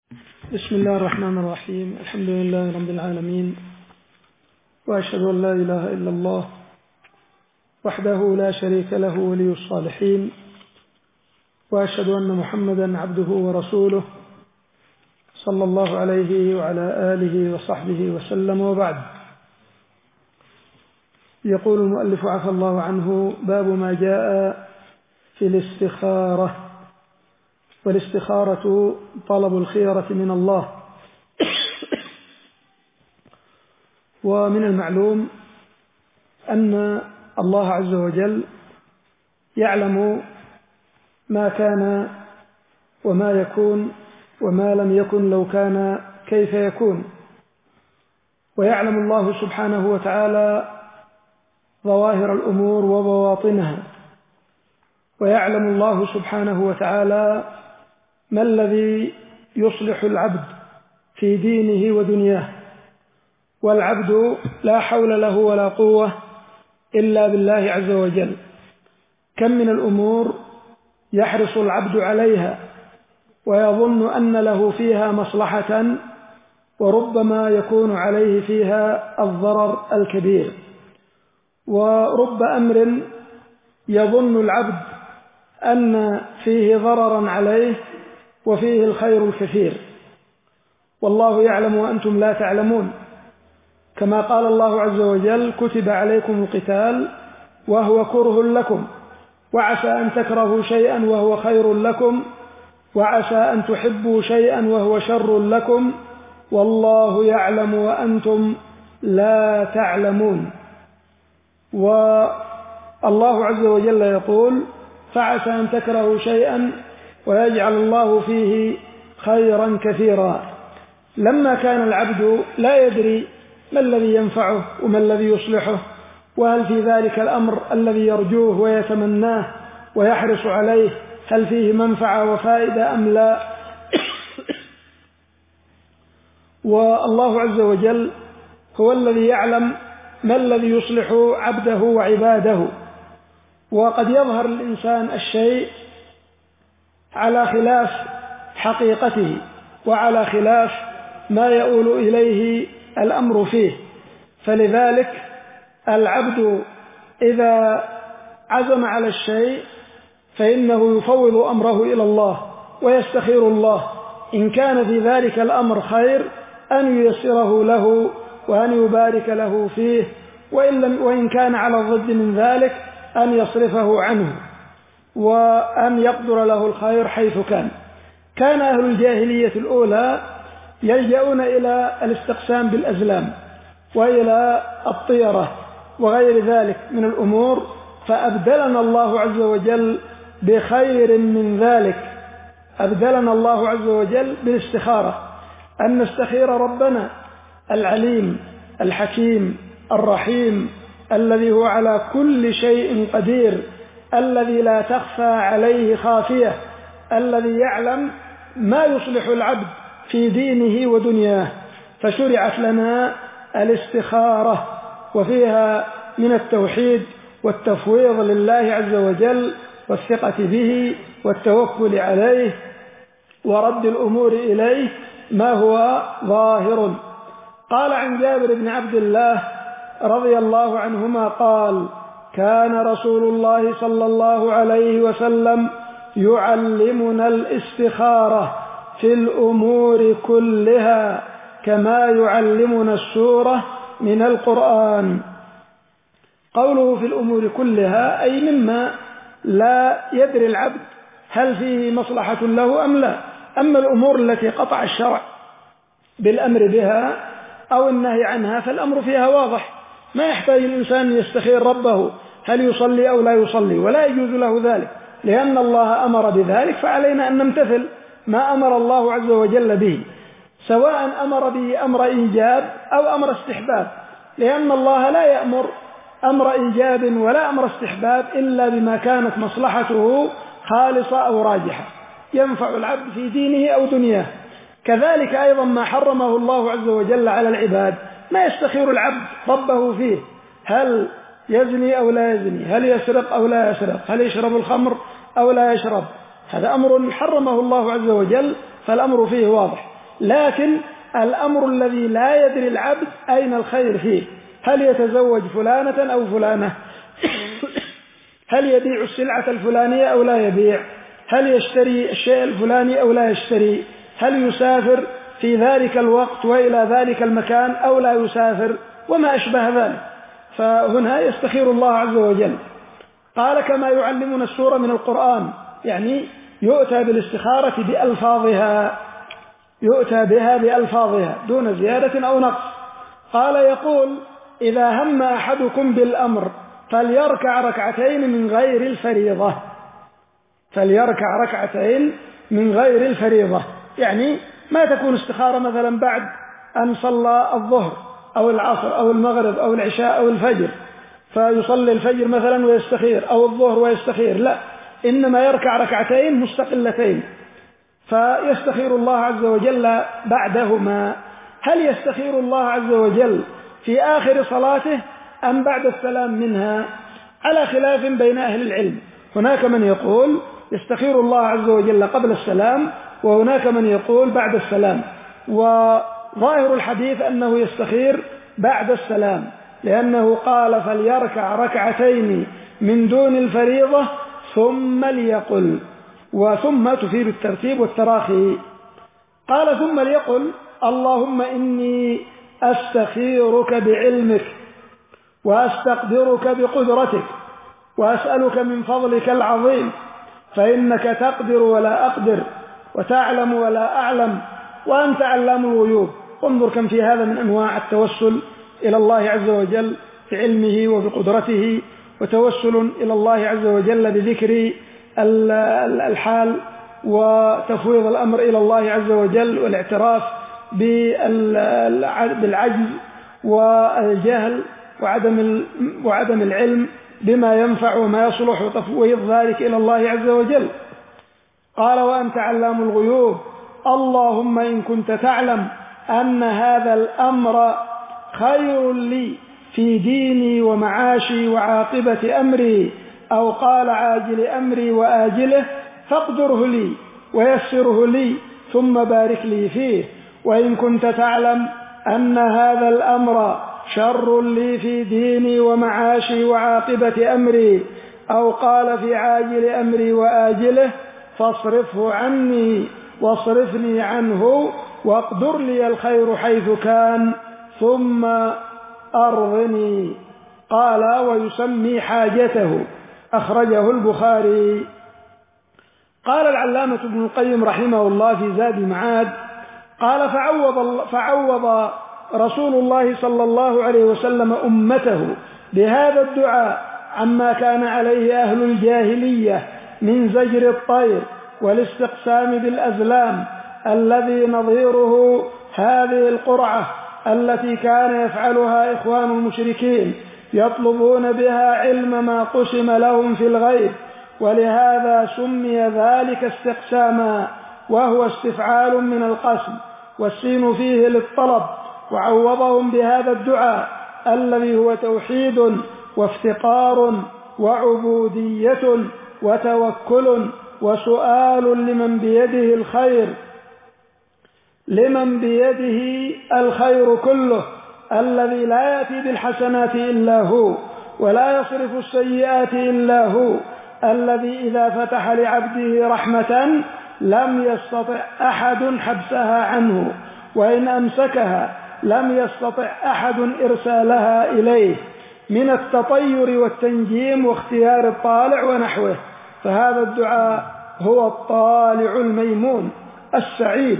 بسم الله الرحمن الرحيم. الحمد لله رب العالمين، وأشهد أن لا إله إلا الله وحده لا شريك له ولي الصالحين، وأشهد أن محمدا عبده ورسوله صلى الله عليه وعلى آله وصحبه وسلم. وبعد، يقول المؤلف عفى الله عنه: باب ما جاء في الاستخارة. والاستخارة طلب الخيرة من الله. ومن المعلوم أن الله عز وجل يعلم ما كان وما يكون وما لم يكن لو كان كيف يكون، ويعلم الله سبحانه وتعالى ظواهر الأمور وبواطنها، ويعلم الله سبحانه وتعالى ما الذي يصلح العبد في دينه ودنياه. والعبد لا حول له ولا قوة إلا بالله عز وجل. كم من الأمور يحرص العبد عليها ويظن أن له فيها مصلحة، وربما يكون عليه فيها الضرر الكبير، ورب أمر يظن العبد أن فيه ضررا عليه وفيه الخير الكثير، والله يعلم وأنتم لا تعلمون. كما قال الله عز وجل: كتب عليكم القتال وهو كره لكم، وعسى أن تكرهوا شيئا وهو خير لكم، وعسى أن تحبوا شيئا وهو شر لكم، والله يعلم وأنتم لا تعلمون. والله عز وجل يقول: فعسى أن تكرهوا شيئا ويجعل الله فيه خيرا كثيرا. لما كان العبد لا يدري ما الذي ينفعه وما الذي يصلحه، وهل في ذلك الأمر الذي يرجوه ويتمناه ويحرص عليه هل فيه منفعة وفائدة أم لا. والله عز وجل هو الذي يعلم ما الذي يصلح عبده وعباده. وقد يظهر الإنسان الشيء على خلاف حقيقته وعلى خلاف ما يؤول إليه الأمر فيه. فلذلك العبد إذا عزم على الشيء فإنه يفوض أمره إلى الله ويستخير الله، إن كان في ذلك الأمر خير أن ييسره له وأن يبارك له فيه، وإن كان على الضد من ذلك أن يصرفه عنه وأن يقدر له الخير حيث كان. كان أهل الجاهلية الأولى يلجؤون إلى الاستقسام بالأزلام وإلى الطيرة وغير ذلك من الأمور، فأبدلنا الله عز وجل بخير من ذلك. أبدلنا الله عز وجل بالاستخارة، أن نستخير ربنا العليم الحكيم الرحيم الذي هو على كل شيء قدير، الذي لا تخفى عليه خافية، الذي يعلم ما يصلح العبد في دينه ودنياه. فشرعت لنا الاستخارة، وفيها من التوحيد والتفويض لله عز وجل والثقة به والتوكل عليه ورد الأمور إليه ما هو ظاهر. قال عن جابر بن عبد الله رضي الله عنهما قال: كان رسول الله صلى الله عليه وسلم يعلمنا الاستخارة في الأمور كلها كما يعلمنا السورة من القرآن. قوله في الأمور كلها أي مما لا يدري العبد هل فيه مصلحة له أم لا. أما الأمور التي قطع الشرع بالأمر بها أو النهي عنها فالأمر فيها واضح، ما يحتاج الإنسان يستخير ربه هل يصلي أو لا يصلي، ولا يجوز له ذلك، لأن الله أمر بذلك، فعلينا أن نمتثل ما أمر الله عز وجل به، سواء أمر به أمر إيجاب أو أمر استحباب، لأن الله لا يأمر أمر إيجاب ولا أمر استحباب إلا بما كانت مصلحته خالصة أو راجحة ينفع العبد في دينه أو دنياه. كذلك أيضا ما حرمه الله عز وجل على العباد ما يستخير العبد ربه فيه، هل يزني أو لا يزني، هل يسرق أو لا يسرق، هل يشرب الخمر أو لا يشرب، هذا أمر حرمه الله عز وجل، فالأمر فيه واضح. لكن الأمر الذي لا يدري العبد أين الخير فيه، هل يتزوج فلانة أو فلانة، هل يبيع السلعة الفلانية أو لا يبيع، هل يشتري الشيء الفلاني أو لا يشتري، هل يسافر في ذلك الوقت وإلى ذلك المكان أو لا يسافر، وما أشبه ذلك. فهنا يستخير الله عز وجل. قال كما يعلمنا السورة من القرآن، يعني يؤتى بالاستخارة بألفاظها، يؤتى بها بألفاظها دون زيادة أو نقص. قال يقول إذا هم أحدكم بالأمر فليركع ركعتين من غير الفريضة، فليركع ركعتين من غير الفريضة، يعني ما تكون استخارة مثلا بعد أن صلى الظهر أو العصر أو المغرب أو العشاء أو الفجر، فيصلي الفجر مثلا ويستخير، أو الظهر ويستخير، لا، إنما يركع ركعتين مستقلتين فيستخير الله عز وجل بعدهما. هل يستخير الله عز وجل في آخر صلاته أم بعد السلام منها؟ على خلاف بين أهل العلم، هناك من يقول يستخير الله عز وجل قبل السلام، وهناك من يقول بعد السلام، وظاهر الحديث أنه يستخير بعد السلام، لأنه قال فليركع ركعتين من دون الفريضة ثم ليقل، وثم تفيد الترتيب والتراخي. قال ثم ليقل اللهم إني أستخيرك بعلمك وأستقدرك بقدرتك وأسألك من فضلك العظيم، فإنك تقدر ولا أقدر وتعلم ولا أعلم وأنت علام الغيوب. انظر كم في هذا من أنواع التوسل إلى الله عز وجل بعلمه وبقدرته، وتوسل إلى الله عز وجل بذكر الحال وتفويض الأمر إلى الله عز وجل، والاعتراف بالعجز والجهل وعدم العلم بما ينفع وما يصلح، وتفويض ذلك إلى الله عز وجل. قال وأنت علام الغيوب، اللهم إن كنت تعلم أن هذا الأمر خير لي في ديني ومعاشي وعاقبة أمري، أو قال عاجل أمري وآجله، فاقدره لي ويسره لي ثم بارك لي فيه. وإن كنت تعلم أن هذا الأمر شر لي في ديني ومعاشي وعاقبة أمري، أو قال في عاجل أمري وآجله، فاصرفه عني واصرفني عنه واقدر لي الخير حيث كان ثم أرضني. قال ويسمي حاجته، أخرجه البخاري. قال العلامة ابن القيم رحمه الله في زاد المعاد، قال فعوض رسول الله صلى الله عليه وسلم أمته بهذا الدعاء عما كان عليه أهل الجاهلية من زجر الطير والاستقسام بالأزلام، الذي نظيره هذه القرعة التي كان يفعلها إخوان المشركين يطلبون بها علم ما قسم لهم في الغيب، ولهذا سمي ذلك استقساما، وهو استفعال من القسم، والسين فيه للطلب. وعوضهم بهذا الدعاء الذي هو توحيد وافتقار وعبودية وتوكل وسؤال لمن بيده الخير كله، الذي لا يأتي بالحسنات إلا هو ولا يصرف السيئات إلا هو، الذي إذا فتح لعبده رحمة لم يستطع أحد حبسها عنه، وإن أمسكها لم يستطع أحد إرسالها إليه، من التطير والتنجيم واختيار الطالع ونحوه. فهذا الدعاء هو الطالع الميمون السعيد،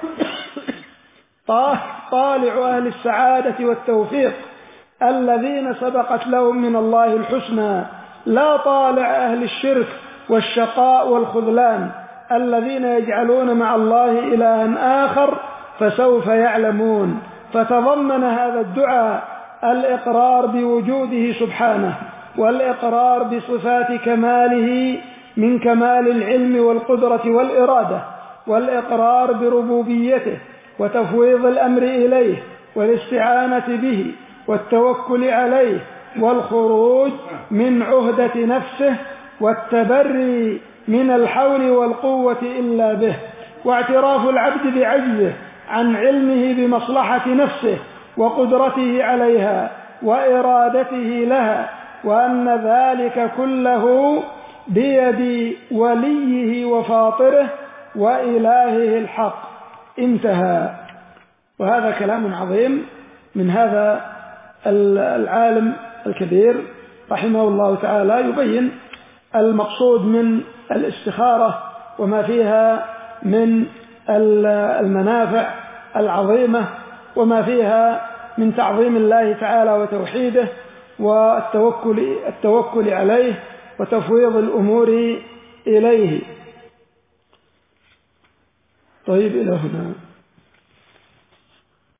طالع أهل السعادة والتوفيق الذين سبقت لهم من الله الحسنى، لا طالع أهل الشرك والشقاء والخذلان الذين يجعلون مع الله إلها آخر فسوف يعلمون. فتضمن هذا الدعاء الإقرار بوجوده سبحانه، والإقرار بصفات كماله من كمال العلم والقدرة والإرادة، والإقرار بربوبيته وتفويض الأمر إليه والاستعانة به والتوكل عليه، والخروج من عهدة نفسه والتبري من الحول والقوة إلا به، واعتراف العبد بعجزه عن علمه بمصلحة نفسه وقدرته عليها وإرادته لها، وأن ذلك كله بيد وليه وفاطره وإلهه الحق. انتهى. وهذا كلام عظيم من هذا العالم الكبير رحمه الله تعالى، يبين المقصود من الاستخارة وما فيها من المنافع العظيمة، وما فيها من تعظيم الله تعالى وتوحيده والتوكل عليه وتفويض الأمور إليه. طيب، إلى هنا.